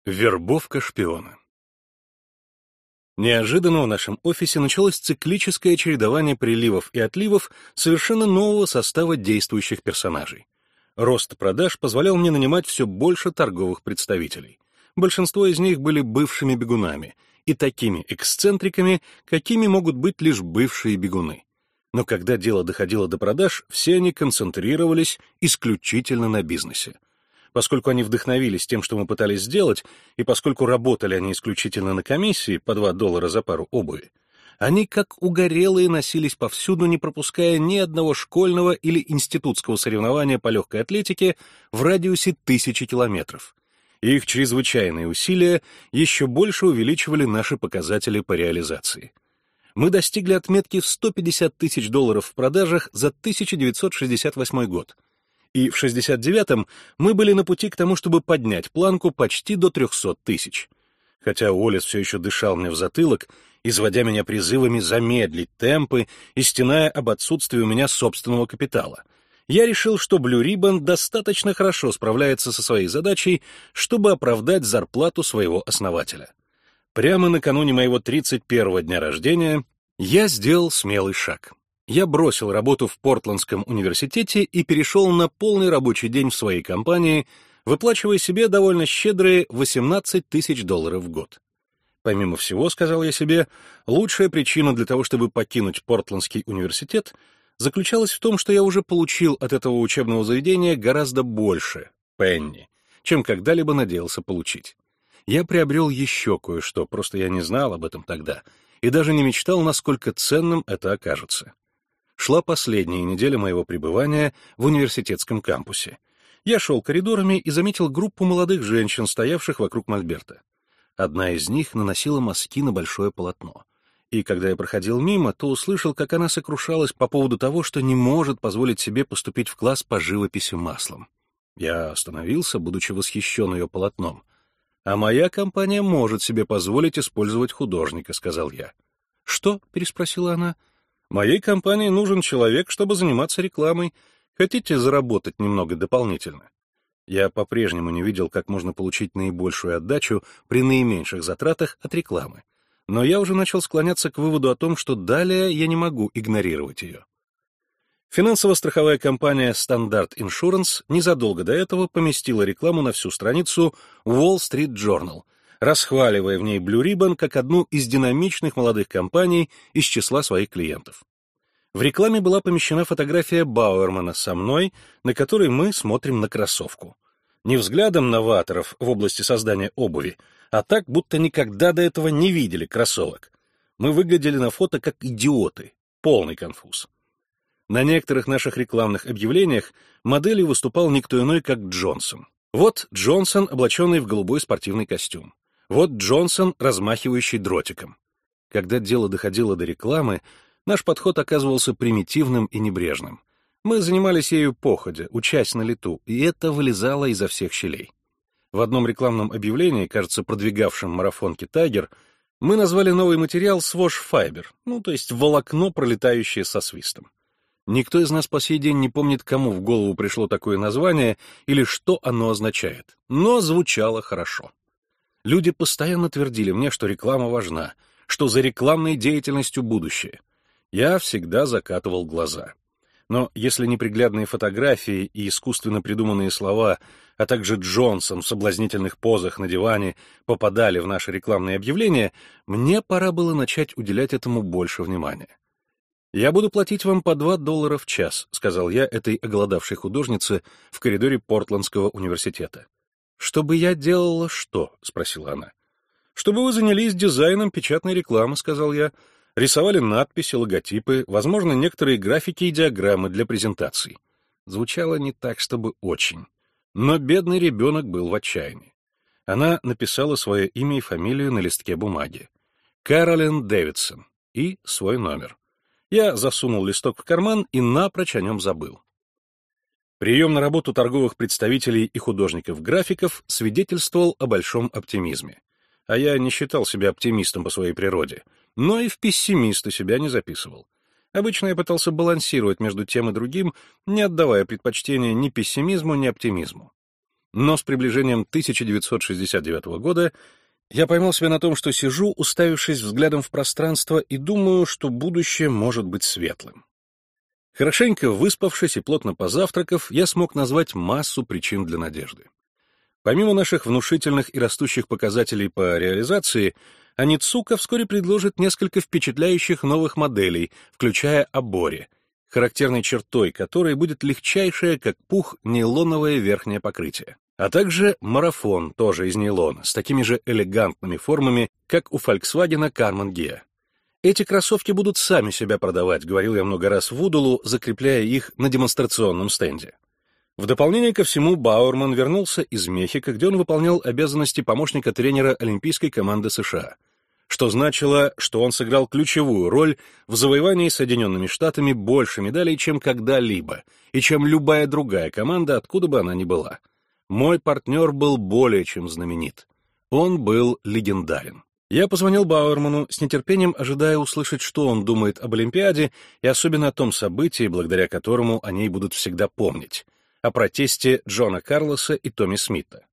Вербовка шпиона. Неожиданно в нашем офисе началось циклическое чередование приливов и отливов совершенно нового состава действующих персонажей. Рост продаж позволял мне нанимать все больше торговых представителей. Большинство из них были бывшими бегунами и такими эксцентриками, какими могут быть лишь бывшие бегуны. Но когда дело доходило до продаж, все они концентрировались исключительно на бизнесе. Поскольку они вдохновились тем, что мы пытались сделать, и поскольку работали они исключительно на комиссии по $2 за пару обуви, они как угорелые носились повсюду, не пропуская ни одного школьного или институтского соревнования по легкой атлетике в радиусе 1000 километров. И их чрезвычайные усилия еще больше увеличивали наши показатели по реализации. Мы достигли отметки в $150 тысяч в продажах за 1968 год. И в 69-м мы были на пути к тому, чтобы поднять планку почти до 300 тысяч. Хотя Уоллес все еще дышал мне в затылок, изводя меня призывами замедлить темпы и стеная об отсутствии у меня собственного капитала, я решил, что Blue Ribbon достаточно хорошо справляется со своей задачей, чтобы оправдать зарплату своего основателя. Прямо накануне моего 31-го дня рождения я сделал смелый шаг. Я бросил работу в Портландском университете и перешел на полный рабочий день в своей компании, выплачивая себе довольно щедрые $18 тысяч в год. Помимо всего, сказал я себе, лучшая причина для того, чтобы покинуть Портландский университет, заключалась в том, что я уже получил от этого учебного заведения гораздо больше, пенни, чем когда-либо надеялся получить. Я приобрел еще кое-что, просто я не знал об этом тогда, и даже не мечтал, насколько ценным это окажется. Шла последняя неделя моего пребывания в университетском кампусе. Я шел коридорами и заметил группу молодых женщин, стоявших вокруг мольберта. Одна из них наносила мазки на большое полотно. И когда я проходил мимо, то услышал, как она сокрушалась по поводу того, что не может позволить себе поступить в класс по живописи маслом. Я остановился, будучи восхищен ее полотном. «А моя компания может себе позволить использовать художника», — сказал я. «Что?» — переспросила она. «Моей компании нужен человек, чтобы заниматься рекламой. Хотите заработать немного дополнительно?» Я по-прежнему не видел, как можно получить наибольшую отдачу при наименьших затратах от рекламы. Но я уже начал склоняться к выводу о том, что далее я не могу игнорировать ее. Финансово-страховая компания Standard Insurance незадолго до этого поместила рекламу на всю страницу Wall Street Journal, расхваливая в ней Blue Ribbon как одну из динамичных молодых компаний из числа своих клиентов. В рекламе была помещена фотография Бауэрмана со мной, на которой мы смотрим на кроссовку. Не взглядом новаторов в области создания обуви, а так, будто никогда до этого не видели кроссовок. Мы выглядели на фото как идиоты, полный конфуз. На некоторых наших рекламных объявлениях моделью выступал никто иной, как Джонсон. Вот Джонсон, облаченный в голубой спортивный костюм. Вот Джонсон, размахивающий дротиком. Когда дело доходило до рекламы, наш подход оказывался примитивным и небрежным. Мы занимались ею походя, учась на лету, и это вылезало изо всех щелей. В одном рекламном объявлении, кажется, продвигавшем марафонки «Тайгер», мы назвали новый материал «Swash Fiber», то есть волокно, пролетающее со свистом. Никто из нас по сей день не помнит, кому в голову пришло такое название или что оно означает, но звучало хорошо. Люди постоянно твердили мне, что реклама важна, что за рекламной деятельностью будущее. Я всегда закатывал глаза. Но если неприглядные фотографии и искусственно придуманные слова, а также Джонсон в соблазнительных позах на диване попадали в наши рекламные объявления, мне пора было начать уделять этому больше внимания. «Я буду платить вам по $2 в час», — сказал я этой оголодавшей художнице в коридоре Портландского университета. «Чтобы я делала что?» — спросила она. «Чтобы вы занялись дизайном печатной рекламы», — сказал я. «Рисовали надписи, логотипы, возможно, некоторые графики и диаграммы для презентаций». Звучало не так, чтобы очень. Но бедный ребенок был в отчаянии. Она написала свое имя и фамилию на листке бумаги. Кэролин Дэвидсон и свой номер. Я засунул листок в карман и напрочь о нем забыл. Прием на работу торговых представителей и художников-графиков свидетельствовал о большом оптимизме. А я не считал себя оптимистом по своей природе, но и в пессимисты себя не записывал. Обычно я пытался балансировать между тем и другим, не отдавая предпочтения ни пессимизму, ни оптимизму. Но с приближением 1969 года я поймал себя на том, что сижу, уставившись взглядом в пространство, и думаю, что будущее может быть светлым. Хорошенько выспавшись и плотно позавтракав, я смог назвать массу причин для надежды. Помимо наших внушительных и растущих показателей по реализации, Онитсука вскоре предложит несколько впечатляющих новых моделей, включая Абори, характерной чертой которой будет легчайшее, как пух, нейлоновое верхнее покрытие, а также марафон, тоже из нейлона, с такими же элегантными формами, как у Volkswagen Karmann Ghia. «Эти кроссовки будут сами себя продавать», — говорил я много раз Вудулу, закрепляя их на демонстрационном стенде. В дополнение ко всему, Бауэрман вернулся из Мехико, где он выполнял обязанности помощника тренера олимпийской команды США, что значило, что он сыграл ключевую роль в завоевании Соединенными Штатами больше медалей, чем когда-либо, и чем любая другая команда, откуда бы она ни была. Мой партнер был более чем знаменит. Он был легендарен. Я позвонил Бауэрману, с нетерпением ожидая услышать, что он думает об Олимпиаде, и особенно о том событии, благодаря которому о ней будут всегда помнить, о протесте Джона Карлоса и Томми Смита.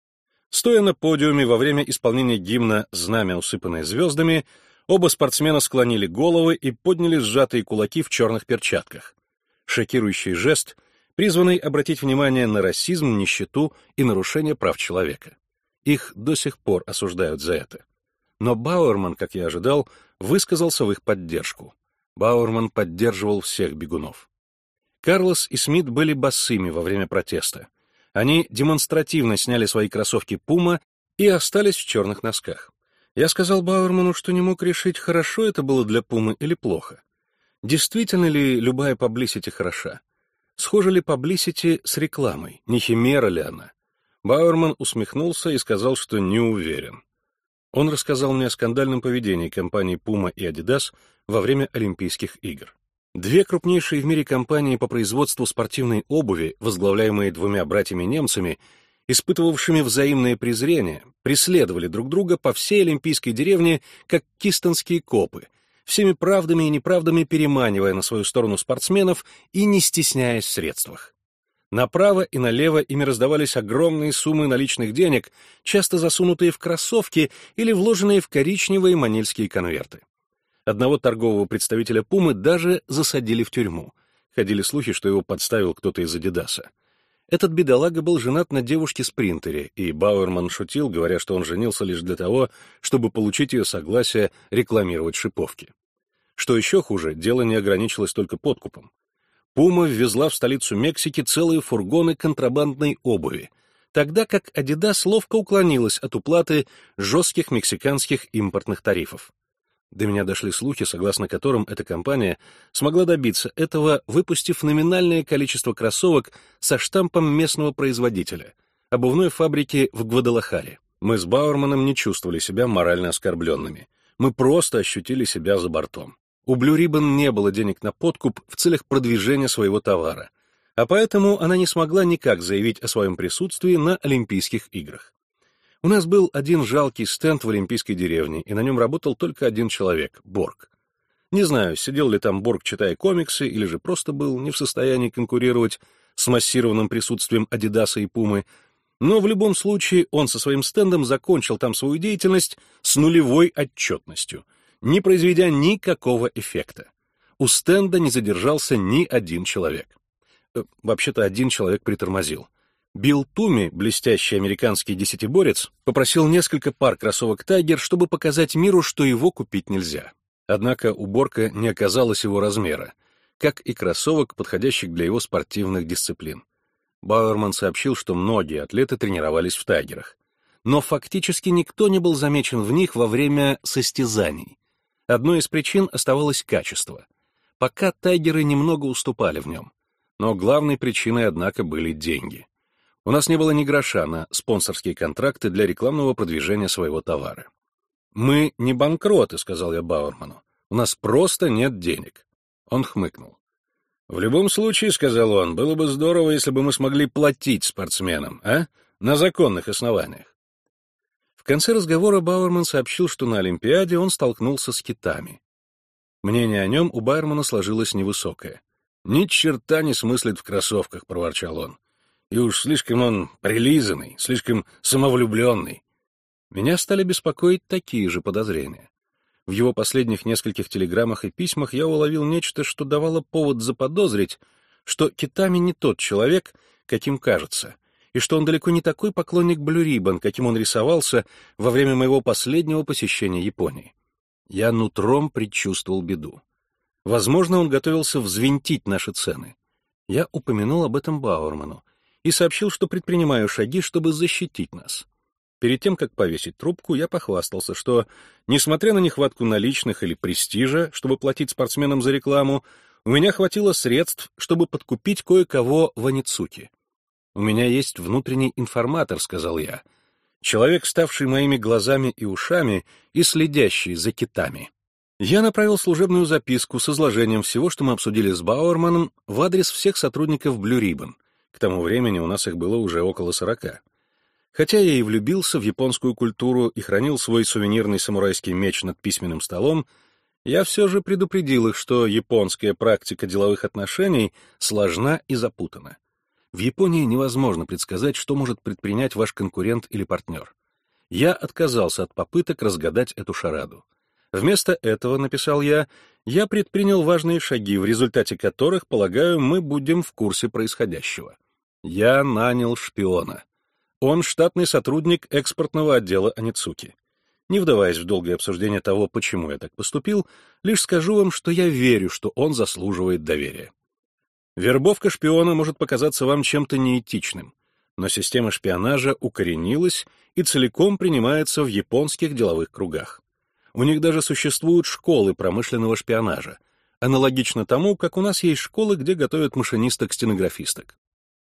Стоя на подиуме во время исполнения гимна «Знамя, усыпанное звездами», оба спортсмена склонили головы и подняли сжатые кулаки в черных перчатках. Шокирующий жест, призванный обратить внимание на расизм, нищету и нарушение прав человека. Их до сих пор осуждают за это. Но Бауэрман, как я ожидал, высказался в их поддержку. Бауэрман поддерживал всех бегунов. Карлос и Смит были босыми во время протеста. Они демонстративно сняли свои кроссовки Puma и остались в черных носках. Я сказал Бауэрману, что не мог решить, хорошо это было для Puma или плохо. Действительно ли любая паблисити хороша? Схожа ли паблисити с рекламой? Не химера ли она? Бауэрман усмехнулся и сказал, что не уверен. Он рассказал мне о скандальном поведении компаний Puma и Adidas во время Олимпийских игр. Две крупнейшие в мире компании по производству спортивной обуви, возглавляемые двумя братьями-немцами, испытывавшими взаимное презрение, преследовали друг друга по всей олимпийской деревне, как кистонские копы, всеми правдами и неправдами переманивая на свою сторону спортсменов и не стесняясь в средствах. Направо и налево ими раздавались огромные суммы наличных денег, часто засунутые в кроссовки или вложенные в коричневые манильские конверты. Одного торгового представителя Пумы даже засадили в тюрьму. Ходили слухи, что его подставил кто-то из Адидаса. Этот бедолага был женат на девушке-спринтере, и Бауэрман шутил, говоря, что он женился лишь для того, чтобы получить ее согласие рекламировать шиповки. Что еще хуже, дело не ограничилось только подкупом. Пума ввезла в столицу Мексики целые фургоны контрабандной обуви, тогда как Адидас ловко уклонилась от уплаты жестких мексиканских импортных тарифов. До меня дошли слухи, согласно которым эта компания смогла добиться этого, выпустив номинальное количество кроссовок со штампом местного производителя, обувной фабрики в Гвадалахаре. Мы с Бауэрманом не чувствовали себя морально оскорбленными. Мы просто ощутили себя за бортом. У Blue Ribbon не было денег на подкуп в целях продвижения своего товара, а поэтому она не смогла никак заявить о своем присутствии на Олимпийских играх. У нас был один жалкий стенд в Олимпийской деревне, и на нем работал только один человек — Борг. Не знаю, сидел ли там Борг, читая комиксы, или же просто был не в состоянии конкурировать с массированным присутствием Адидаса и Пумы, но в любом случае он со своим стендом закончил там свою деятельность с нулевой отчетностью, не произведя никакого эффекта. У стенда не задержался ни один человек. Вообще-то один человек притормозил. Билл Туми, блестящий американский десятиборец, попросил несколько пар кроссовок Тайгер, чтобы показать миру, что его купить нельзя. Однако у Борка не оказалось его размера, как и кроссовок, подходящих для его спортивных дисциплин. Бауэрман сообщил, что многие атлеты тренировались в Тайгерах. Но фактически никто не был замечен в них во время состязаний. Одной из причин оставалось качество. Пока Тайгеры немного уступали в нем. Но главной причиной, однако, были деньги. У нас не было ни гроша на спонсорские контракты для рекламного продвижения своего товара. «Мы не банкроты», — сказал я Бауэрману. «У нас просто нет денег». Он хмыкнул. «В любом случае, — сказал он, — было бы здорово, если бы мы смогли платить спортсменам, на законных основаниях». В конце разговора Бауэрман сообщил, что на Олимпиаде он столкнулся с китами. Мнение о нем у Бауэрмана сложилось невысокое. «Ни черта не смыслит в кроссовках», — проворчал он. И уж слишком он прилизанный, слишком самовлюбленный. Меня стали беспокоить такие же подозрения. В его последних нескольких телеграммах и письмах я уловил нечто, что давало повод заподозрить, что Китами не тот человек, каким кажется, и что он далеко не такой поклонник Blue Ribbon, каким он рисовался во время моего последнего посещения Японии. Я нутром предчувствовал беду. Возможно, он готовился взвинтить наши цены. Я упомянул об этом Бауэрману и сообщил, что предпринимаю шаги, чтобы защитить нас. Перед тем, как повесить трубку, я похвастался, что, несмотря на нехватку наличных или престижа, чтобы платить спортсменам за рекламу, у меня хватило средств, чтобы подкупить кое-кого в Аницуке. «У меня есть внутренний информатор», — сказал я, «человек, ставший моими глазами и ушами и следящий за Китами». Я направил служебную записку с изложением всего, что мы обсудили с Бауэрманом, в адрес всех сотрудников Blue Ribbon. К тому времени у нас их было уже около 40. Хотя я и влюбился в японскую культуру и хранил свой сувенирный самурайский меч над письменным столом, я все же предупредил их, что японская практика деловых отношений сложна и запутана. В Японии невозможно предсказать, что может предпринять ваш конкурент или партнер. Я отказался от попыток разгадать эту шараду. Вместо этого, написал я предпринял важные шаги, в результате которых, полагаю, мы будем в курсе происходящего. Я нанял шпиона. Он штатный сотрудник экспортного отдела Аницуки. Не вдаваясь в долгое обсуждение того, почему я так поступил, лишь скажу вам, что я верю, что он заслуживает доверия. Вербовка шпиона может показаться вам чем-то неэтичным, но система шпионажа укоренилась и целиком принимается в японских деловых кругах. У них даже существуют школы промышленного шпионажа, аналогично тому, как у нас есть школы, где готовят машинисток-стенографисток.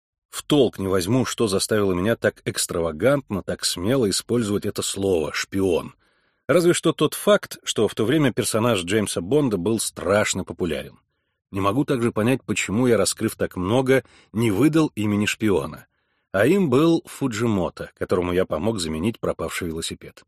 В толк не возьму, что заставило меня так экстравагантно, так смело использовать это слово «шпион». Разве что тот факт, что в то время персонаж Джеймса Бонда был страшно популярен. Не могу также понять, почему я, раскрыв так много, не выдал имени шпиона. А им был Фуджимото, которому я помог заменить пропавший велосипед.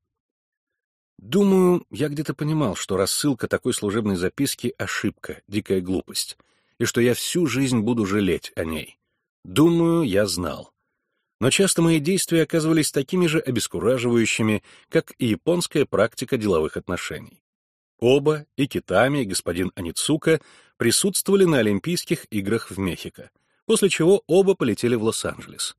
Думаю, я где-то понимал, что рассылка такой служебной записки — ошибка, дикая глупость, и что я всю жизнь буду жалеть о ней. Думаю, я знал. Но часто мои действия оказывались такими же обескураживающими, как и японская практика деловых отношений. Оба, и Китами, и господин Аницука, присутствовали на Олимпийских играх в Мехико, после чего оба полетели в Лос-Анджелес.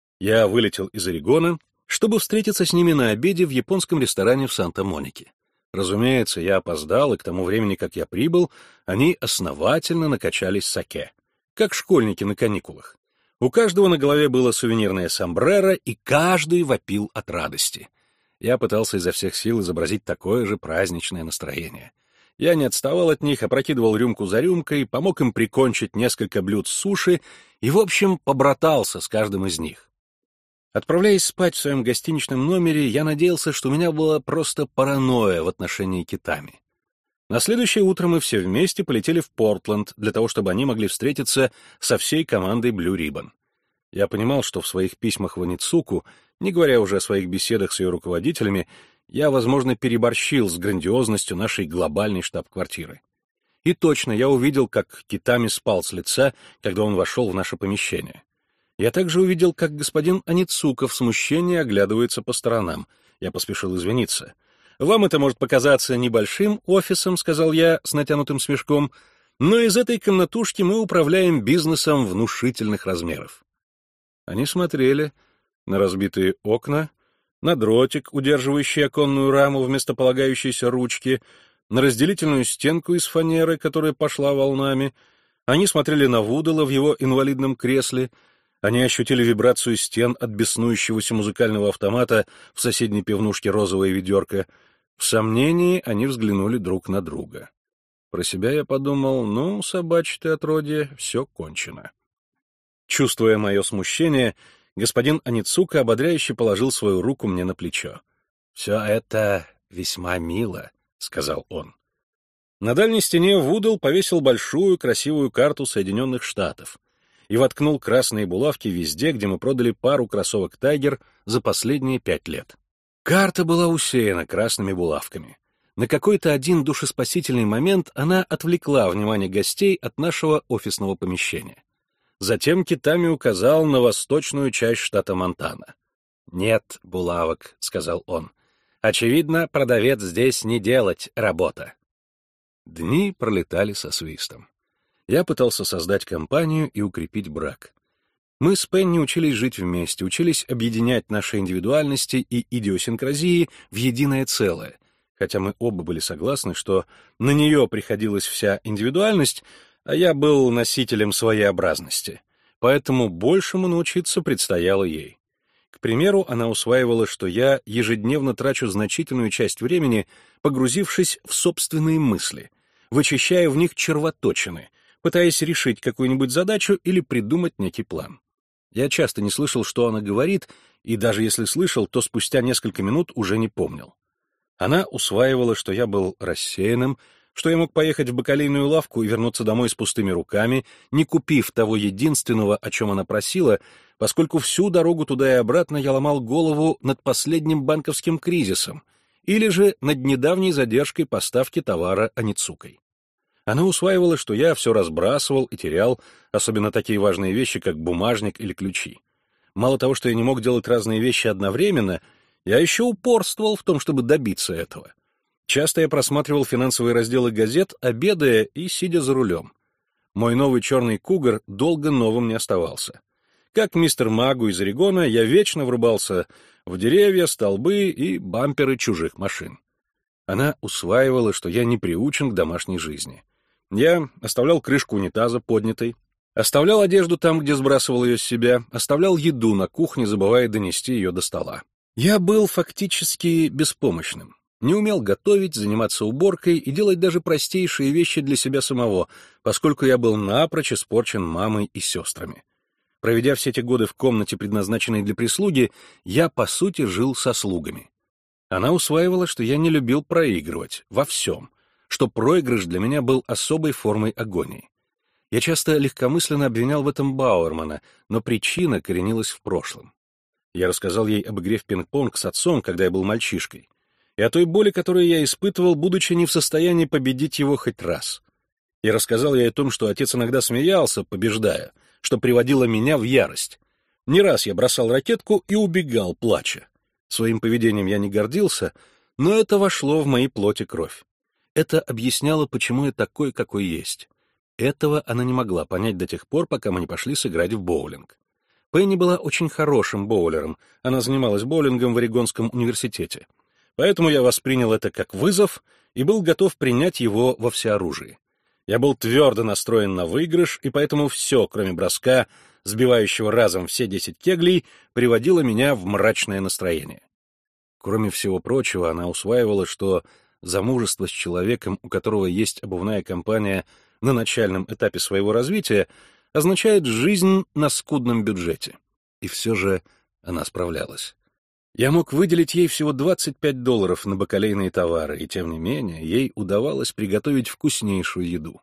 Я вылетел из Орегона, чтобы встретиться с ними на обеде в японском ресторане в Санта-Монике. Разумеется, я опоздал, и к тому времени, как я прибыл, они основательно накачались саке, как школьники на каникулах. У каждого на голове было сувенирное сомбреро, и каждый вопил от радости. Я пытался изо всех сил изобразить такое же праздничное настроение. Я не отставал от них, опрокидывал рюмку за рюмкой, помог им прикончить несколько блюд с суши и, в общем, побратался с каждым из них. Отправляясь спать в своем гостиничном номере, я надеялся, что у меня была просто паранойя в отношении Китами. На следующее утро мы все вместе полетели в Портленд для того, чтобы они могли встретиться со всей командой Blue Ribbon. Я понимал, что в своих письмах в Аницуку, не говоря уже о своих беседах с ее руководителями, я, возможно, переборщил с грандиозностью нашей глобальной штаб-квартиры. И точно я увидел, как Китами спал с лица, когда он вошел в наше помещение. Я также увидел, как господин Аницука в смущении оглядывается по сторонам. Я поспешил извиниться. «Вам это может показаться небольшим офисом», — сказал я с натянутым смешком, «но из этой комнатушки мы управляем бизнесом внушительных размеров». Они смотрели на разбитые окна, на дротик, удерживающий оконную раму вместо полагающейся ручки, на разделительную стенку из фанеры, которая пошла волнами. Они смотрели на Вудала в его инвалидном кресле. Они ощутили вибрацию стен от беснующегося музыкального автомата в соседней пивнушке «Розовое ведерко». В сомнении они взглянули друг на друга. Про себя я подумал, ну, собачье отродье, все кончено. Чувствуя мое смущение, господин Аницука ободряюще положил свою руку мне на плечо. «Все это весьма мило», — сказал он. На дальней стене Вудал повесил большую красивую карту Соединенных Штатов и воткнул красные булавки везде, где мы продали пару кроссовок «Тайгер» за последние 5 лет. Карта была усеяна красными булавками. На какой-то один душеспасительный момент она отвлекла внимание гостей от нашего офисного помещения. Затем китами указал на восточную часть штата Монтана. «Нет булавок», — сказал он. «Очевидно, продавец здесь не делать работа». Дни пролетали со свистом. Я пытался создать компанию и укрепить брак. Мы с Пенни учились жить вместе, учились объединять наши индивидуальности и идиосинкразии в единое целое, хотя мы оба были согласны, что на нее приходилась вся индивидуальность, а я был носителем своеобразности, поэтому большему научиться предстояло ей. К примеру, она усваивала, что я ежедневно трачу значительную часть времени, погрузившись в собственные мысли, вычищая в них червоточины, пытаясь решить какую-нибудь задачу или придумать некий план. Я часто не слышал, что она говорит, и даже если слышал, то спустя несколько минут уже не помнил. Она усваивала, что я был рассеянным, что я мог поехать в бакалейную лавку и вернуться домой с пустыми руками, не купив того единственного, о чем она просила, поскольку всю дорогу туда и обратно я ломал голову над последним банковским кризисом или же над недавней задержкой поставки товара Онитсукой. Она усваивала, что я все разбрасывал и терял, особенно такие важные вещи, как бумажник или ключи. Мало того, что я не мог делать разные вещи одновременно, я еще упорствовал в том, чтобы добиться этого. Часто я просматривал финансовые разделы газет, обедая и сидя за рулем. Мой новый черный кугар долго новым не оставался. Как мистер Магу из Орегона, я вечно врубался в деревья, столбы и бамперы чужих машин. Она усваивала, что я не приучен к домашней жизни. Я оставлял крышку унитаза поднятой, оставлял одежду там, где сбрасывал ее с себя, оставлял еду на кухне, забывая донести ее до стола. Я был фактически беспомощным. Не умел готовить, заниматься уборкой и делать даже простейшие вещи для себя самого, поскольку я был напрочь испорчен мамой и сестрами. Проведя все эти годы в комнате, предназначенной для прислуги, я, по сути, жил со слугами. Она усваивала, что я не любил проигрывать во всем, что проигрыш для меня был особой формой агонии. Я часто легкомысленно обвинял в этом Бауэрмана, но причина коренилась в прошлом. Я рассказал ей об игре в пинг-понг с отцом, когда я был мальчишкой, и о той боли, которую я испытывал, будучи не в состоянии победить его хоть раз. Я рассказал ей о том, что отец иногда смеялся, побеждая, что приводило меня в ярость. Не раз я бросал ракетку и убегал, плача. Своим поведением я не гордился, но это вошло в мои плоть и кровь. Это объясняло, почему я такой, какой есть. Этого она не могла понять до тех пор, пока мы не пошли сыграть в боулинг. Пенни была очень хорошим боулером, она занималась боулингом в Орегонском университете. Поэтому я воспринял это как вызов и был готов принять его во всеоружии. Я был твердо настроен на выигрыш, и поэтому все, кроме броска, сбивающего разом все 10 кеглей, приводило меня в мрачное настроение. Кроме всего прочего, она усваивала, что замужество с человеком, у которого есть обувная компания на начальном этапе своего развития, означает жизнь на скудном бюджете. И все же она справлялась. Я мог выделить ей всего $25 на бакалейные товары, и тем не менее ей удавалось приготовить вкуснейшую еду.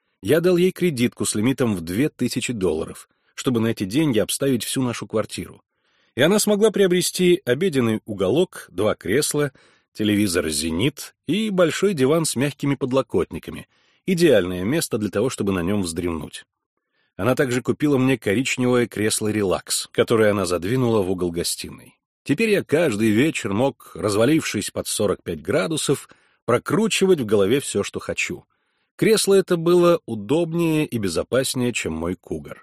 Я дал ей кредитку с лимитом в $2000, чтобы на эти деньги обставить всю нашу квартиру. И она смогла приобрести обеденный уголок, 2 кресла, телевизор «Зенит» и большой диван с мягкими подлокотниками, идеальное место для того, чтобы на нем вздремнуть. Она также купила мне коричневое кресло «Релакс», которое она задвинула в угол гостиной. Теперь я каждый вечер мог, развалившись под 45 градусов, прокручивать в голове все, что хочу. Кресло это было удобнее и безопаснее, чем мой кугар.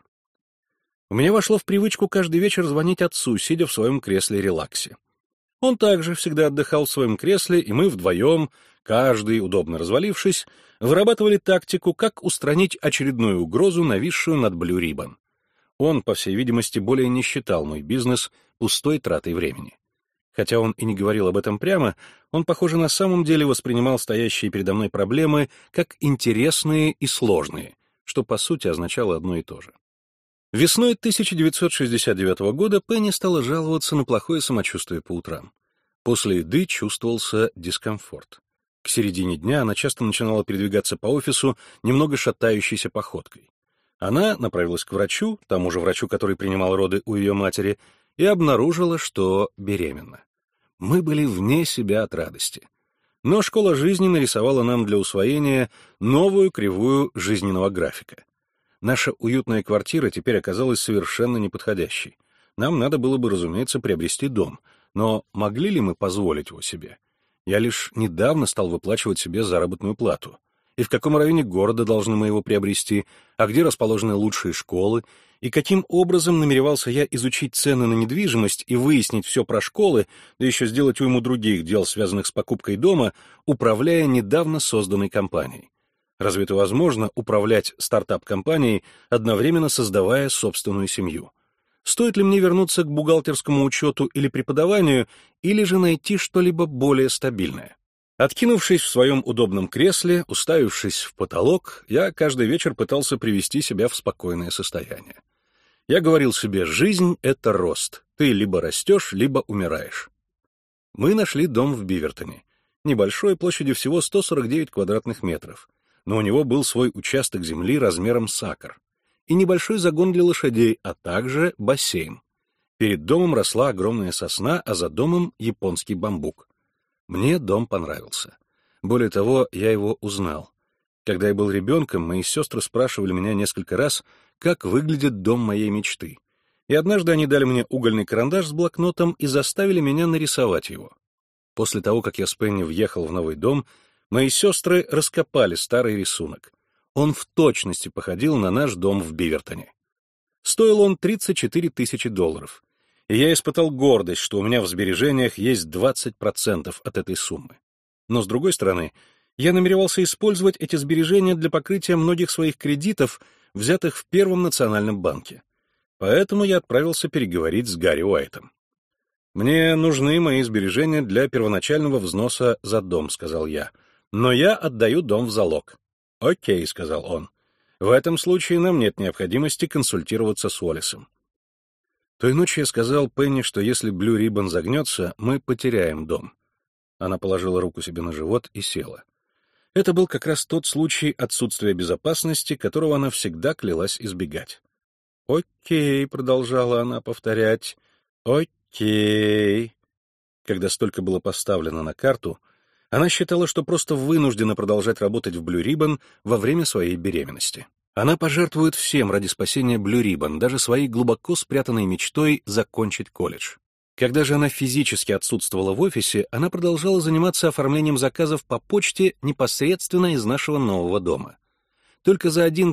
У меня вошло в привычку каждый вечер звонить отцу, сидя в своем кресле-релаксе. Он также всегда отдыхал в своем кресле, и мы вдвоем, каждый, удобно развалившись, вырабатывали тактику, как устранить очередную угрозу, нависшую над Blue Ribbon. Он, по всей видимости, более не считал мой бизнес пустой тратой времени. Хотя он и не говорил об этом прямо, он, похоже, на самом деле воспринимал стоящие передо мной проблемы как интересные и сложные, что, по сути, означало одно и то же. Весной 1969 года Пенни стала жаловаться на плохое самочувствие по утрам. После еды чувствовался дискомфорт. К середине дня она часто начинала передвигаться по офису немного шатающейся походкой. Она направилась к врачу, тому же врачу, который принимал роды у ее матери, и обнаружила, что беременна. Мы были вне себя от радости. Но школа жизни нарисовала нам для усвоения новую кривую жизненного графика. Наша уютная квартира теперь оказалась совершенно неподходящей. Нам надо было бы, разумеется, приобрести дом, но могли ли мы позволить его себе? Я лишь недавно стал выплачивать себе заработную плату. И в каком районе города должны мы его приобрести, а где расположены лучшие школы, и каким образом намеревался я изучить цены на недвижимость и выяснить все про школы, да еще сделать уйму других дел, связанных с покупкой дома, управляя недавно созданной компанией. Разве это возможно управлять стартап-компанией, одновременно создавая собственную семью? Стоит ли мне вернуться к бухгалтерскому учету или преподаванию, или же найти что-либо более стабильное? Откинувшись в своем удобном кресле, уставившись в потолок, я каждый вечер пытался привести себя в спокойное состояние. Я говорил себе: жизнь — это рост. Ты либо растешь, либо умираешь. Мы нашли дом в Бивертоне. Небольшой, площадью всего 149 квадратных метров. Но у него был свой участок земли размером с акр. И небольшой загон для лошадей, а также бассейн. Перед домом росла огромная сосна, а за домом — японский бамбук. Мне дом понравился. Более того, я его узнал. Когда я был ребенком, мои сестры спрашивали меня несколько раз, как выглядит дом моей мечты. И однажды они дали мне угольный карандаш с блокнотом и заставили меня нарисовать его. После того, как я с Пенни въехал в новый дом, мои сестры раскопали старый рисунок. Он в точности походил на наш дом в Бивертоне. Стоил он $34 тысячи, и я испытал гордость, что у меня в сбережениях есть 20% от этой суммы. Но, с другой стороны, я намеревался использовать эти сбережения для покрытия многих своих кредитов, взятых в Первом национальном банке. Поэтому я отправился переговорить с Гарри Уайтом. «Мне нужны мои сбережения для первоначального взноса за дом», — сказал я. «Но я отдаю дом в залог». «Окей», — сказал он. «В этом случае нам нет необходимости консультироваться с Уоллесом». Той ночью я сказал Пенни, что если Blue Ribbon загнется, мы потеряем дом. Она положила руку себе на живот и села. Это был как раз тот случай отсутствия безопасности, которого она всегда клялась избегать. «Окей», — продолжала она повторять, «окей». Когда столько было поставлено на карту, она считала, что просто вынуждена продолжать работать в Blue Ribbon во время своей беременности. Она пожертвует всем ради спасения Blue Ribbon, даже своей глубоко спрятанной мечтой закончить колледж. Когда же она физически отсутствовала в офисе, она продолжала заниматься оформлением заказов по почте непосредственно из нашего нового дома. Только за один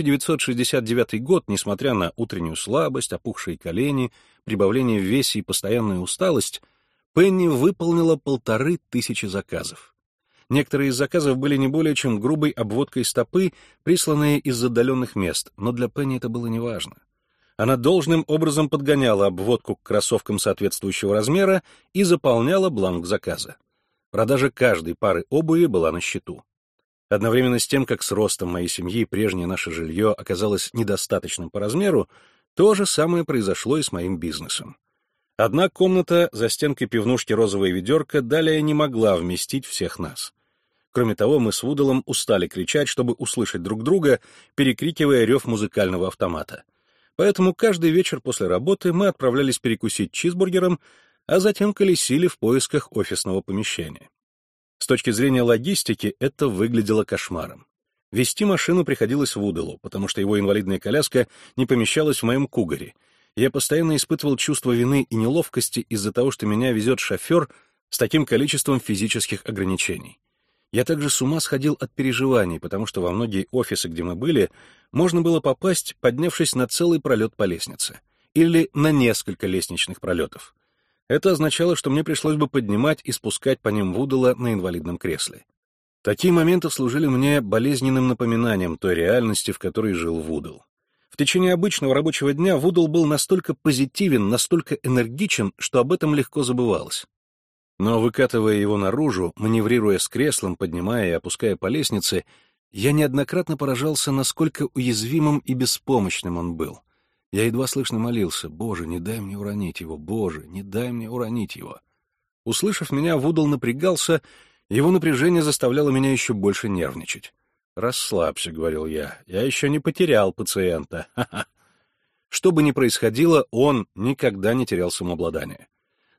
1969 год, несмотря на утреннюю слабость, опухшие колени, прибавление в весе и постоянную усталость, Пенни выполнила 1500 заказов. Некоторые из заказов были не более чем грубой обводкой стопы, присланные из отдаленных мест, но для Пенни это было неважно. Она должным образом подгоняла обводку к кроссовкам соответствующего размера и заполняла бланк заказа. Продажа каждой пары обуви была на счету. Одновременно с тем, как с ростом моей семьи прежнее наше жилье оказалось недостаточным по размеру, то же самое произошло и с моим бизнесом. Одна комната за стенкой пивнушки «Розовое ведерко» далее не могла вместить всех нас. Кроме того, мы с Вуделом устали кричать, чтобы услышать друг друга, перекрикивая рев музыкального автомата. Поэтому каждый вечер после работы мы отправлялись перекусить чизбургером, а затем колесили в поисках офисного помещения. С точки зрения логистики это выглядело кошмаром. Везти машину приходилось Вуделу, потому что его инвалидная коляска не помещалась в моем кугаре. Я постоянно испытывал чувство вины и неловкости из-за того, что меня везет шофер с таким количеством физических ограничений. Я также с ума сходил от переживаний, потому что во многие офисы, где мы были, можно было попасть, поднявшись на целый пролет по лестнице, или на несколько лестничных пролетов. Это означало, что мне пришлось бы поднимать и спускать по ним Вудела на инвалидном кресле. Такие моменты служили мне болезненным напоминанием той реальности, в которой жил Вудел. В течение обычного рабочего дня Вудел был настолько позитивен, настолько энергичен, что об этом легко забывалось. Но, выкатывая его наружу, маневрируя с креслом, поднимая и опуская по лестнице, я неоднократно поражался, насколько уязвимым и беспомощным он был. Я едва слышно молился: «Боже, не дай мне уронить его! Боже, не дай мне уронить его!» Услышав меня, Вудел напрягался, его напряжение заставляло меня еще больше нервничать. «Расслабься», — говорил я еще не потерял пациента. Ха-ха. Что бы ни происходило, он никогда не терял самообладание.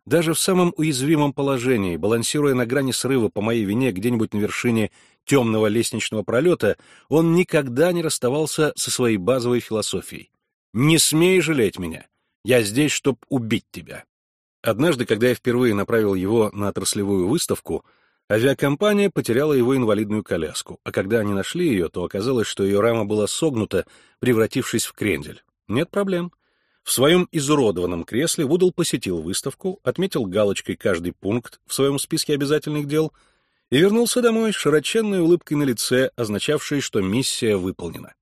Даже в самом уязвимом положении, балансируя на грани срыва по моей вине где-нибудь на вершине темного лестничного пролета, он никогда не расставался со своей базовой философией. «Не смей жалеть меня! Я здесь, чтоб убить тебя!» Однажды, когда я впервые направил его на отраслевую выставку, авиакомпания потеряла его инвалидную коляску, а когда они нашли ее, то оказалось, что ее рама была согнута, превратившись в крендель. Нет проблем. В своем изуродованном кресле Вудл посетил выставку, отметил галочкой каждый пункт в своем списке обязательных дел и вернулся домой с широченной улыбкой на лице, означавшей, что миссия выполнена.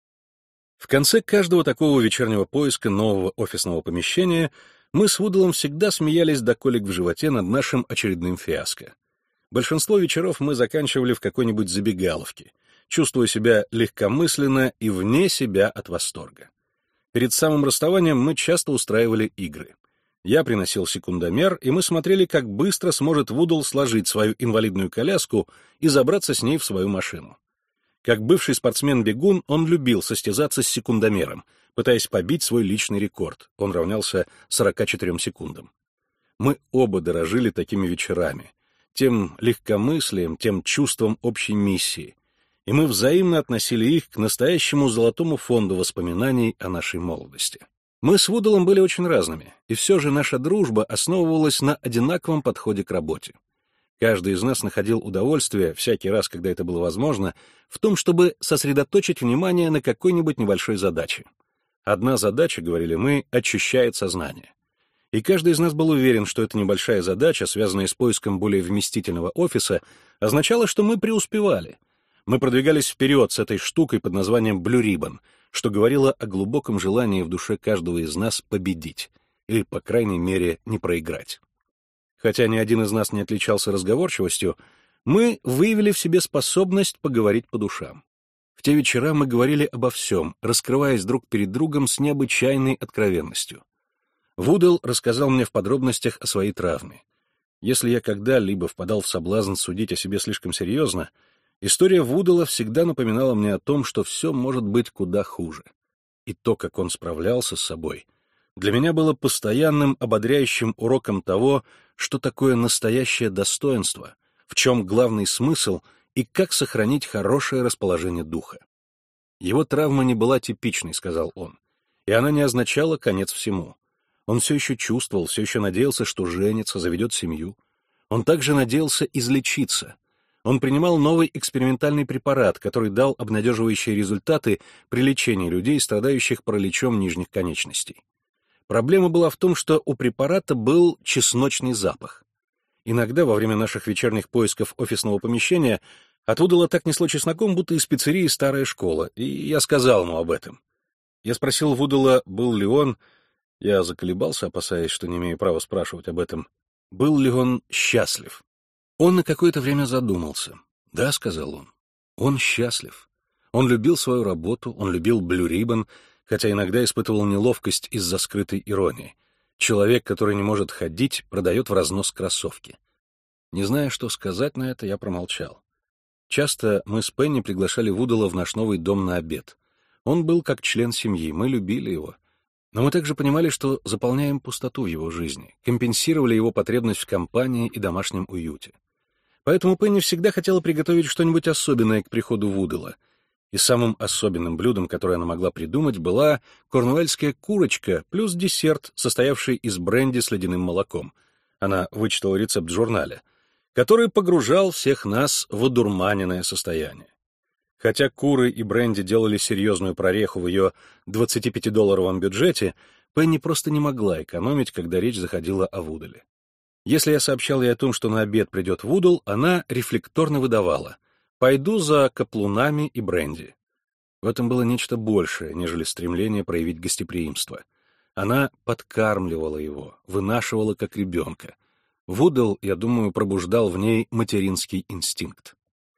В конце каждого такого вечернего поиска нового офисного помещения мы с Вудлом всегда смеялись до колик в животе над нашим очередным фиаско. Большинство вечеров мы заканчивали в какой-нибудь забегаловке, чувствуя себя легкомысленно и вне себя от восторга. Перед самым расставанием мы часто устраивали игры. Я приносил секундомер, и мы смотрели, как быстро сможет Вудл сложить свою инвалидную коляску и забраться с ней в свою машину. Как бывший спортсмен-бегун, он любил состязаться с секундомером, пытаясь побить свой личный рекорд. Он равнялся 44 секундам. Мы оба дорожили такими вечерами, тем легкомыслием, тем чувством общей миссии, и мы взаимно относили их к настоящему золотому фонду воспоминаний о нашей молодости. Мы с Вудлом были очень разными, и все же наша дружба основывалась на одинаковом подходе к работе. Каждый из нас находил удовольствие, всякий раз, когда это было возможно, в том, чтобы сосредоточить внимание на какой-нибудь небольшой задаче. Одна задача, говорили мы, очищает сознание. И каждый из нас был уверен, что эта небольшая задача, связанная с поиском более вместительного офиса, означала, что мы преуспевали. Мы продвигались вперед с этой штукой под названием Blue Ribbon, что говорило о глубоком желании в душе каждого из нас победить, или, по крайней мере, не проиграть. Хотя ни один из нас не отличался разговорчивостью, мы выявили в себе способность поговорить по душам. В те вечера мы говорили обо всем, раскрываясь друг перед другом с необычайной откровенностью. Вудл рассказал мне в подробностях о своей травме. Если я когда-либо впадал в соблазн судить о себе слишком серьезно, история Вудла всегда напоминала мне о том, что все может быть куда хуже. И то, как он справлялся с собой, для меня было постоянным ободряющим уроком того, что такое настоящее достоинство, в чем главный смысл и как сохранить хорошее расположение духа. «Его травма не была типичной», — сказал он, — «и она не означала конец всему. Он все еще чувствовал, все еще надеялся, что женится, заведет семью. Он также надеялся излечиться. Он принимал новый экспериментальный препарат, который дал обнадеживающие результаты при лечении людей, страдающих параличом нижних конечностей. Проблема была в том, что у препарата был чесночный запах. Иногда во время наших вечерних поисков офисного помещения от Вудла так несло чесноком, будто из пиццерии «Старая школа», и я сказал ему об этом. Я спросил Вудла, был ли он... Я заколебался, опасаясь, что не имею права спрашивать об этом. Был ли он счастлив? Он на какое-то время задумался. «Да», — сказал он счастлив. Он любил свою работу, он любил Blue Ribbon, хотя иногда испытывал неловкость из-за скрытой иронии. Человек, который не может ходить, продает в разнос кроссовки. Не зная, что сказать на это, я промолчал. Часто мы с Пенни приглашали Вудла в наш новый дом на обед. Он был как член семьи, мы любили его. Но мы также понимали, что заполняем пустоту в его жизни, компенсировали его потребность в компании и домашнем уюте. Поэтому Пенни всегда хотела приготовить что-нибудь особенное к приходу Вудла. И самым особенным блюдом, которое она могла придумать, была корнуэльская курочка плюс десерт, состоявший из бренди с ледяным молоком. Она вычитала рецепт в журнале, который погружал всех нас в одурманенное состояние. Хотя куры и бренди делали серьезную прореху в ее $25 бюджете, Пенни просто не могла экономить, когда речь заходила о Вудле. Если я сообщал ей о том, что на обед придет Вудл, она рефлекторно выдавала: «Пойду за каплунами и бренди». В этом было нечто большее, нежели стремление проявить гостеприимство. Она подкармливала его, вынашивала как ребенка. Вудл, я думаю, пробуждал в ней материнский инстинкт.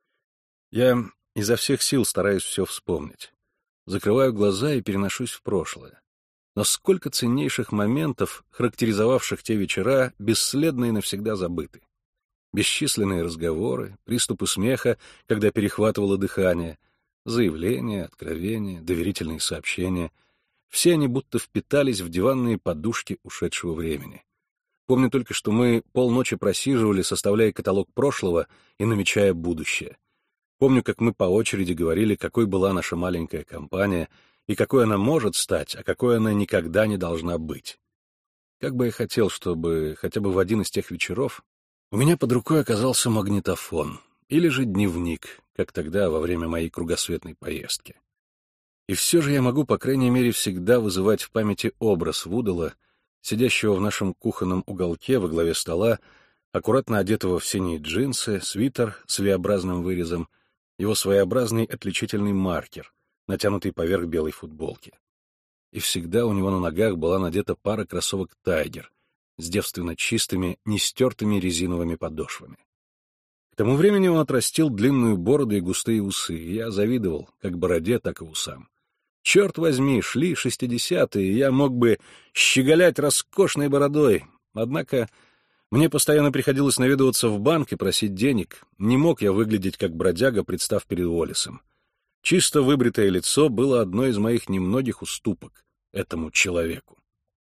Я изо всех сил стараюсь все вспомнить. Закрываю глаза и переношусь в прошлое. Но сколько ценнейших моментов, характеризовавших те вечера, бесследно и навсегда забыты. Бесчисленные разговоры, приступы смеха, когда перехватывало дыхание, заявления, откровения, доверительные сообщения — все они будто впитались в диванные подушки ушедшего времени. Помню только, что мы полночи просиживали, составляя каталог прошлого и намечая будущее. Помню, как мы по очереди говорили, какой была наша маленькая компания и какой она может стать, а какой она никогда не должна быть. Как бы я хотел, чтобы хотя бы в один из тех вечеров у меня под рукой оказался магнитофон или же дневник, как тогда во время моей кругосветной поездки. И все же я могу, по крайней мере, всегда вызывать в памяти образ Вудала, сидящего в нашем кухонном уголке во главе стола, аккуратно одетого в синие джинсы, свитер с V-образным вырезом, его своеобразный отличительный маркер, натянутый поверх белой футболки. И всегда у него на ногах была надета пара кроссовок «Тайгер» с девственно чистыми, нестертыми резиновыми подошвами. К тому времени он отрастил длинную бороду и густые усы, и я завидовал как бороде, так и усам. Черт возьми, шли 60-е, и я мог бы щеголять роскошной бородой. Однако мне постоянно приходилось наведываться в банк и просить денег. Не мог я выглядеть как бродяга, представ перед Уоллесом. Чисто выбритое лицо было одной из моих немногих уступок этому человеку.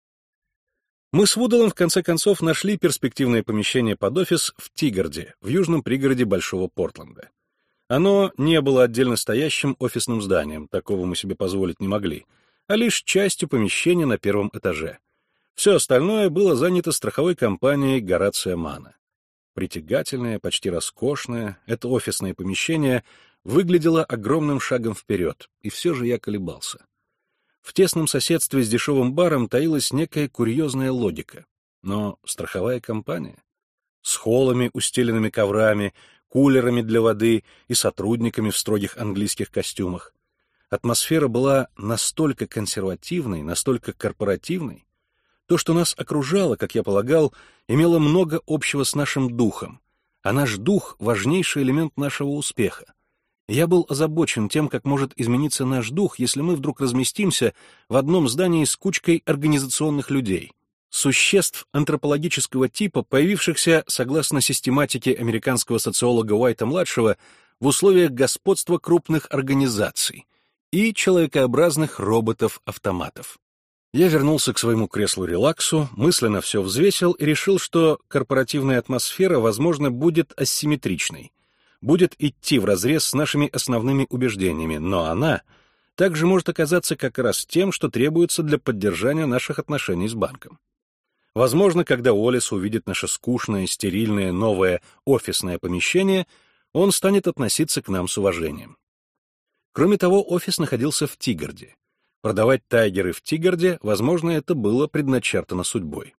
Мы с Вудалом в конце концов нашли перспективное помещение под офис в Тигарде, в южном пригороде Большого Портленда. Оно не было отдельно стоящим офисным зданием, такого мы себе позволить не могли, а лишь частью помещения на первом этаже. Все остальное было занято страховой компанией Горация Манна. Притягательное, почти роскошное, это офисное помещение выглядело огромным шагом вперед, и все же я колебался. В тесном соседстве с дешевым баром таилась некая курьезная логика. Но страховая компания? С холлами, устеленными коврами, кулерами для воды и сотрудниками в строгих английских костюмах. Атмосфера была настолько консервативной, настолько корпоративной. То, что нас окружало, как я полагал, имело много общего с нашим духом, а наш дух — важнейший элемент нашего успеха. Я был озабочен тем, как может измениться наш дух, если мы вдруг разместимся в одном здании с кучкой организационных людей, существ антропологического типа, появившихся, согласно систематике американского социолога Уайта-младшего, в условиях господства крупных организаций и человекообразных роботов-автоматов. Я вернулся к своему креслу-релаксу, мысленно все взвесил и решил, что корпоративная атмосфера, возможно, будет асимметричной, будет идти вразрез с нашими основными убеждениями, но она также может оказаться как раз тем, что требуется для поддержания наших отношений с банком. Возможно, когда Уоллес увидит наше скучное, стерильное, новое офисное помещение, он станет относиться к нам с уважением. Кроме того, офис находился в Тигарде. Продавать тайгеры в Тигарде, возможно, это было предначертано судьбой.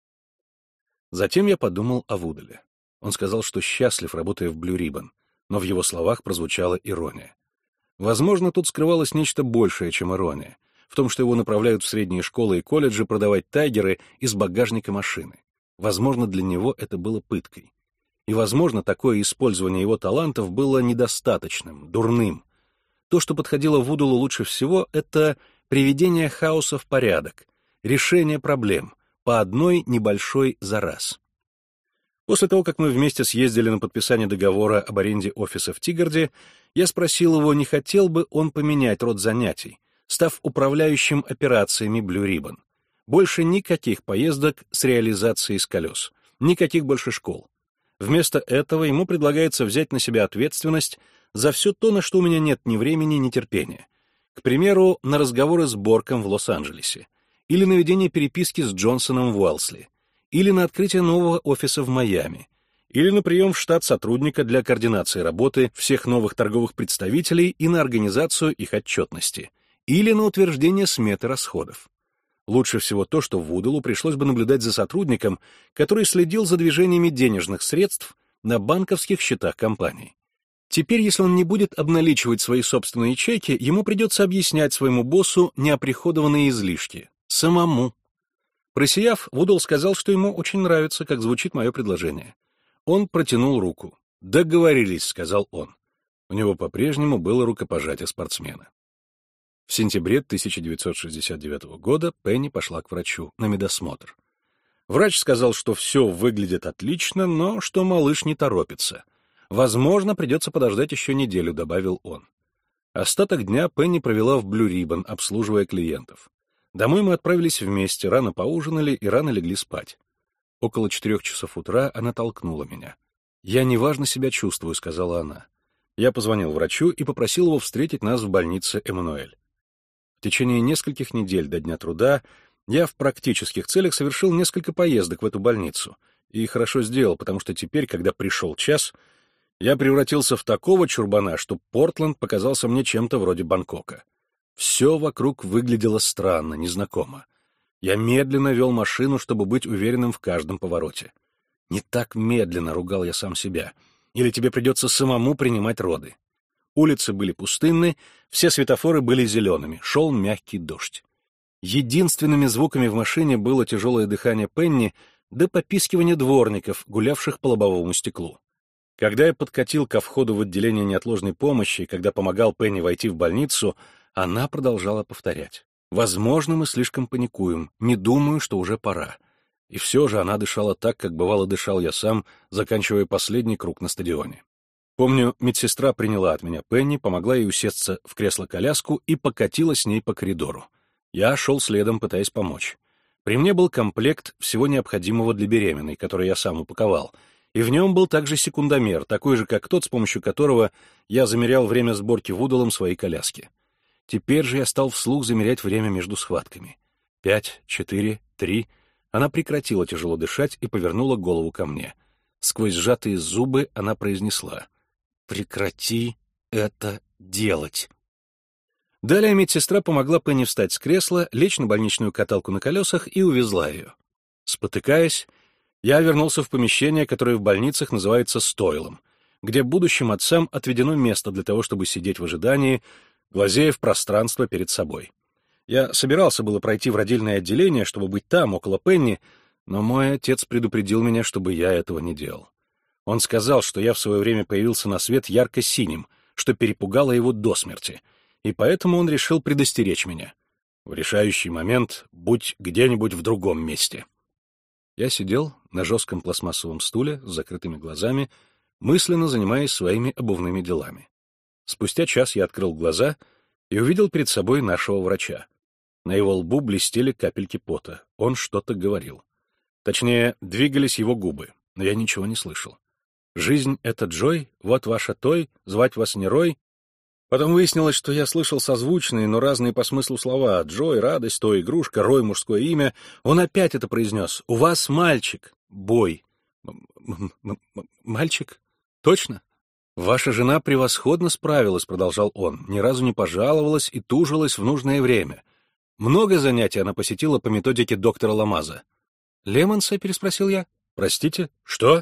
Затем я подумал о Вудале. Он сказал, что счастлив, работая в Blue Ribbon, но в его словах прозвучала ирония. Возможно, тут скрывалось нечто большее, чем ирония, в том, что его направляют в средние школы и колледжи продавать тайгеры из багажника машины. Возможно, для него это было пыткой. И, возможно, такое использование его талантов было недостаточным, дурным. То, что подходило Вудалу лучше всего, это приведение хаоса в порядок, решение проблем, по одной небольшой за раз. После того, как мы вместе съездили на подписание договора об аренде офиса в Тигарде, я спросил его, не хотел бы он поменять род занятий, став управляющим операциями Blue Ribbon. Больше никаких поездок с реализацией с колес, никаких больше школ. Вместо этого ему предлагается взять на себя ответственность за все то, на что у меня нет ни времени, ни терпения. К примеру, на разговоры с Борком в Лос-Анджелесе, или на ведение переписки с Джонсоном в Уэлсли, или на открытие нового офиса в Майами, или на прием в штат сотрудника для координации работы всех новых торговых представителей и на организацию их отчетности, или на утверждение сметы расходов. Лучше всего то, что Вудалу пришлось бы наблюдать за сотрудником, который следил за движениями денежных средств на банковских счетах компании. Теперь, если он не будет обналичивать свои собственные чеки, ему придется объяснять своему боссу неоприходованные излишки. Самому. Просияв, Вудал сказал, что ему очень нравится, как звучит мое предложение. Он протянул руку. «Договорились», — сказал он. У него по-прежнему было рукопожатие спортсмена. В сентябре 1969 года Пенни пошла к врачу на медосмотр. Врач сказал, что все выглядит отлично, но что малыш не торопится. «Возможно, придется подождать еще неделю», — добавил он. Остаток дня Пенни провела в Blue Ribbon, обслуживая клиентов. Домой мы отправились вместе, рано поужинали и рано легли спать. Около 4 часов утра она толкнула меня. «Я неважно себя чувствую», — сказала она. Я позвонил врачу и попросил его встретить нас в больнице «Эммануэль». В течение нескольких недель до Дня труда я в практических целях совершил несколько поездок в эту больницу. И хорошо сделал, потому что теперь, когда пришел час, я превратился в такого чурбана, что Портленд показался мне чем-то вроде Бангкока. Все вокруг выглядело странно, незнакомо. Я медленно вел машину, чтобы быть уверенным в каждом повороте. «Не так медленно», — ругал я сам себя, — «или тебе придется самому принимать роды». Улицы были пустынны, все светофоры были зелеными, шел мягкий дождь. Единственными звуками в машине было тяжелое дыхание Пенни да попискивание дворников, гулявших по лобовому стеклу. Когда я подкатил ко входу в отделение неотложной помощи, когда помогал Пенни войти в больницу, она продолжала повторять. «Возможно, мы слишком паникуем, не думаю, что уже пора». И все же она дышала так, как бывало дышал я сам, заканчивая последний круг на стадионе. Помню, медсестра приняла от меня Пенни, помогла ей усесться в кресло-коляску и покатила с ней по коридору. Я шел следом, пытаясь помочь. При мне был комплект всего необходимого для беременной, который я сам упаковал, и в нем был также секундомер, такой же, как тот, с помощью которого я замерял время сборки вудалом своей коляски. Теперь же я стал вслух замерять время между схватками. 5, 4, 3. Она прекратила тяжело дышать и повернула голову ко мне. Сквозь сжатые зубы она произнесла: «Прекрати это делать». Далее медсестра помогла Пенни встать с кресла, лечь на больничную каталку на колесах и увезла ее. Спотыкаясь, я вернулся в помещение, которое в больницах называется стойлом, где будущим отцам отведено место для того, чтобы сидеть в ожидании, глазея в пространство перед собой. Я собирался было пройти в родильное отделение, чтобы быть там, около Пенни, но мой отец предупредил меня, чтобы я этого не делал. Он сказал, что я в свое время появился на свет ярко-синим, что перепугало его до смерти, и поэтому он решил предостеречь меня. В решающий момент будь где-нибудь в другом месте. Я сидел на жестком пластмассовом стуле с закрытыми глазами, мысленно занимаясь своими обувными делами. Спустя час я открыл глаза и увидел перед собой нашего врача. На его лбу блестели капельки пота. Он что-то говорил. Точнее, двигались его губы, но я ничего не слышал. «Жизнь — это Джой, вот ваша Той, звать вас не Рой». Потом выяснилось, что я слышал созвучные, но разные по смыслу слова. Джой, радость, Той, игрушка, Рой, мужское имя. Он опять это произнес. «У вас мальчик. Бой». «Мальчик? Точно?» «Ваша жена превосходно справилась», — продолжал он. «Ни разу не пожаловалась и тужилась в нужное время. Много занятий она посетила по методике доктора Ламаза». «Лемонса?» — переспросил я. «Простите, что?»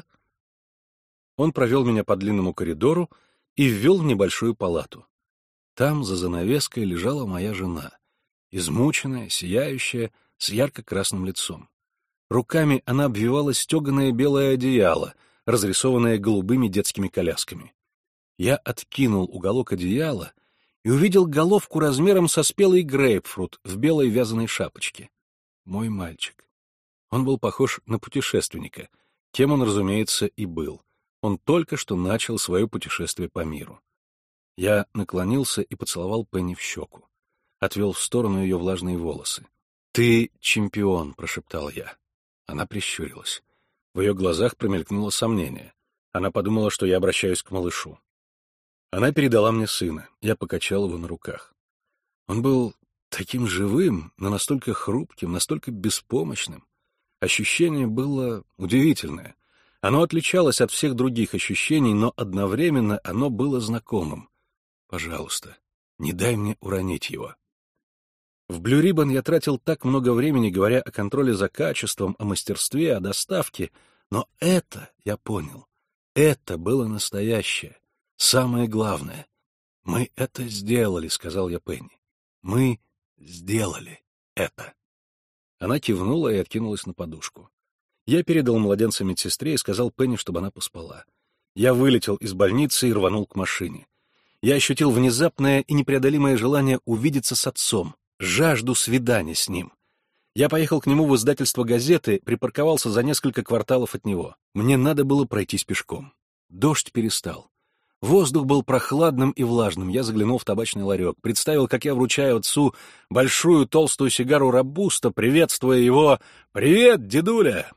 Он провел меня по длинному коридору и ввел в небольшую палату. Там, за занавеской, лежала моя жена, измученная, сияющая, с ярко-красным лицом. Руками она обвивала стеганое белое одеяло, разрисованное голубыми детскими колясками. Я откинул уголок одеяла и увидел головку размером со спелый грейпфрут в белой вязаной шапочке. Мой мальчик. Он был похож на путешественника, кем он, разумеется, и был. Он только что начал свое путешествие по миру. Я наклонился и поцеловал Пенни в щеку. Отвел в сторону ее влажные волосы. «Ты чемпион», — прошептал я. Она прищурилась. В ее глазах промелькнуло сомнение. Она подумала, что я обращаюсь к малышу. Она передала мне сына. Я покачал его на руках. Он был таким живым, но настолько хрупким, настолько беспомощным. Ощущение было удивительное. Оно отличалось от всех других ощущений, но одновременно оно было знакомым. Пожалуйста, не дай мне уронить его. В Blue Ribbon я тратил так много времени, говоря о контроле за качеством, о мастерстве, о доставке, но это, я понял, это было настоящее, самое главное. «Мы это сделали», — сказал я Пенни. «Мы сделали это». Она кивнула и откинулась на подушку. Я передал младенца медсестре и сказал Пенни, чтобы она поспала. Я вылетел из больницы и рванул к машине. Я ощутил внезапное и непреодолимое желание увидеться с отцом, жажду свидания с ним. Я поехал к нему в издательство газеты, припарковался за несколько кварталов от него. Мне надо было пройтись пешком. Дождь перестал. Воздух был прохладным и влажным. Я заглянул в табачный ларек, представил, как я вручаю отцу большую толстую сигару робусто, приветствуя его: «Привет, дедуля!»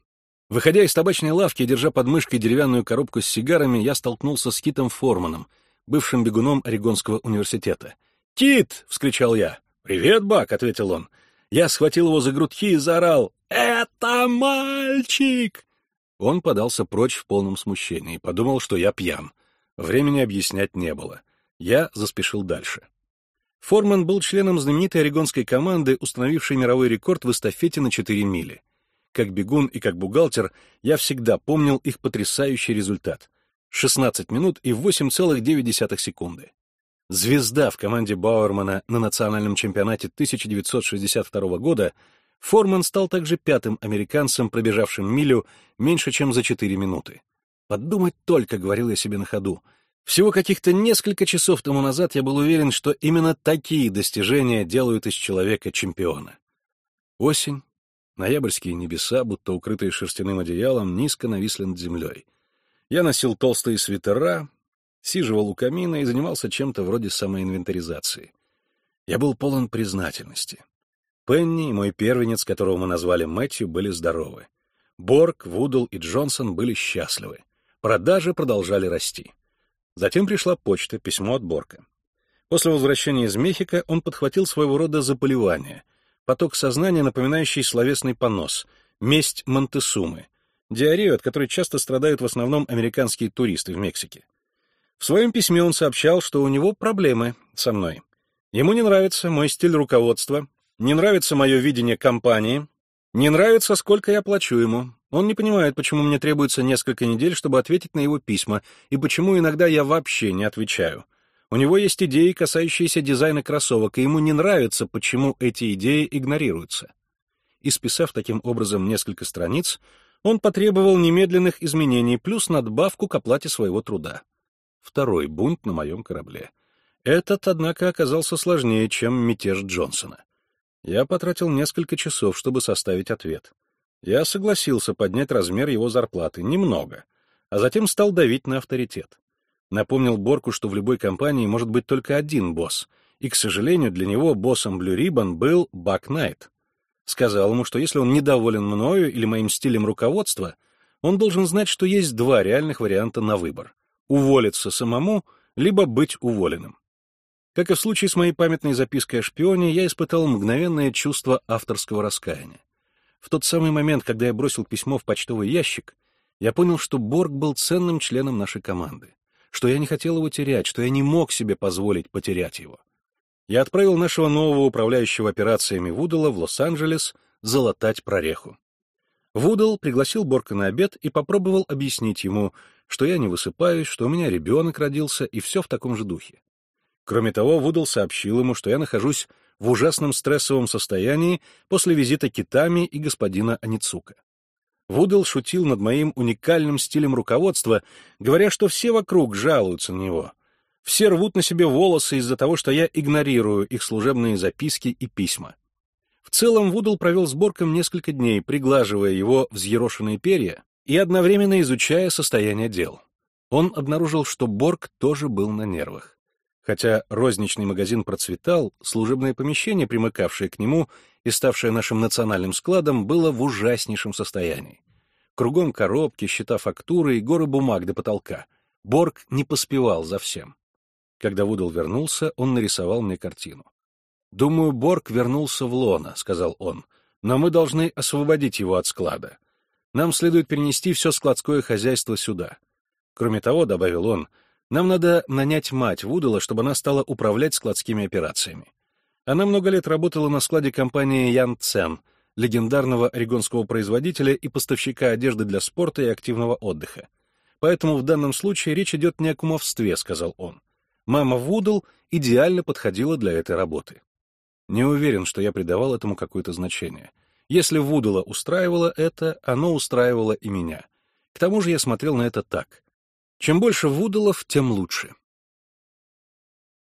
Выходя из табачной лавки, держа под мышкой деревянную коробку с сигарами, я столкнулся с Китом Форманом, бывшим бегуном Орегонского университета. «Кит!» — вскричал я. «Привет, Бак!» — ответил он. Я схватил его за грудки и заорал: «Это мальчик!» Он подался прочь в полном смущении, подумал, что я пьян. Времени объяснять не было. Я заспешил дальше. Форман был членом знаменитой орегонской команды, установившей мировой рекорд в эстафете на 4 мили. Как бегун и как бухгалтер я всегда помнил их потрясающий результат — 16 минут и 8,9 секунды. Звезда в команде Бауэрмана на национальном чемпионате 1962 года, Форман стал также 5-м американцем, пробежавшим милю меньше, чем за 4 минуты. «Подумать только», — говорил я себе на ходу. Всего каких-то несколько часов тому назад я был уверен, что именно такие достижения делают из человека чемпиона. Осень, ноябрьские небеса, будто укрытые шерстяным одеялом, низко нависли над землей. Я носил толстые свитера, сиживал у камина и занимался чем-то вроде самоинвентаризации. Я был полон признательности. Пенни и мой первенец, которого мы назвали Мэтью, были здоровы. Борг, Вудл и Джонсон были счастливы. Продажи продолжали расти. Затем пришла почта, письмо от Борка. После возвращения из Мехико он подхватил своего рода заболевание, поток сознания, напоминающий словесный понос, месть Монтесумы, диарею, от которой часто страдают в основном американские туристы в Мексике. В своем письме он сообщал, что у него проблемы со мной. Ему не нравится мой стиль руководства, не нравится мое видение компании, не нравится, сколько я плачу ему. Он не понимает, почему мне требуется несколько недель, чтобы ответить на его письма, и почему иногда я вообще не отвечаю. У него есть идеи, касающиеся дизайна кроссовок, и ему не нравится, почему эти идеи игнорируются. Исписав таким образом несколько страниц, он потребовал немедленных изменений плюс надбавку к оплате своего труда. Второй бунт на моем корабле. Этот, однако, оказался сложнее, чем мятеж Джонсона. Я потратил несколько часов, чтобы составить ответ. Я согласился поднять размер его зарплаты немного, а затем стал давить на авторитет. Напомнил Борку, что в любой компании может быть только один босс, и, к сожалению, для него боссом Blue Ribbon был Бак Найт. Сказал ему, что если он недоволен мною или моим стилем руководства, он должен знать, что есть 2 реальных варианта на выбор — уволиться самому, либо быть уволенным. Как и в случае с моей памятной запиской о шпионе, я испытал мгновенное чувство авторского раскаяния. В тот самый момент, когда я бросил письмо в почтовый ящик, я понял, что Борг был ценным членом нашей команды, что я не хотел его терять, что я не мог себе позволить потерять его. Я отправил нашего нового управляющего операциями Вудала в Лос-Анджелес залатать прореху. Вудал пригласил Борка на обед и попробовал объяснить ему, что я не высыпаюсь, что у меня ребенок родился и все в таком же духе. Кроме того, Вудал сообщил ему, что я нахожусь в ужасном стрессовом состоянии после визита Китами и господина Аницука. Вудал шутил над моим уникальным стилем руководства, говоря, что все вокруг жалуются на него. Все рвут на себе волосы из-за того, что я игнорирую их служебные записки и письма. В целом Вудал провел с Борком несколько дней, приглаживая его взъерошенные перья и одновременно изучая состояние дел. Он обнаружил, что Борк тоже был на нервах. Хотя розничный магазин процветал, служебное помещение, примыкавшее к нему и ставшее нашим национальным складом, было в ужаснейшем состоянии. Кругом коробки, счета, фактуры и горы бумаг до потолка. Борг не поспевал за всем. Когда Вудал вернулся, он нарисовал мне картину. «Думаю, Борг вернулся в лоно», — сказал он, — «но мы должны освободить его от склада. Нам следует перенести все складское хозяйство сюда. Кроме того, — добавил он, — нам надо нанять мать Вудала, чтобы она стала управлять складскими операциями. Она много лет работала на складе компании Ян Цен, легендарного орегонского производителя и поставщика одежды для спорта и активного отдыха. Поэтому в данном случае речь идет не о кумовстве, — сказал он. Мама Вудал идеально подходила для этой работы. Не уверен, что я придавал этому какое-то значение. Если Вудала устраивало это, оно устраивало и меня. К тому же я смотрел на это так. Чем больше Вудалов, тем лучше.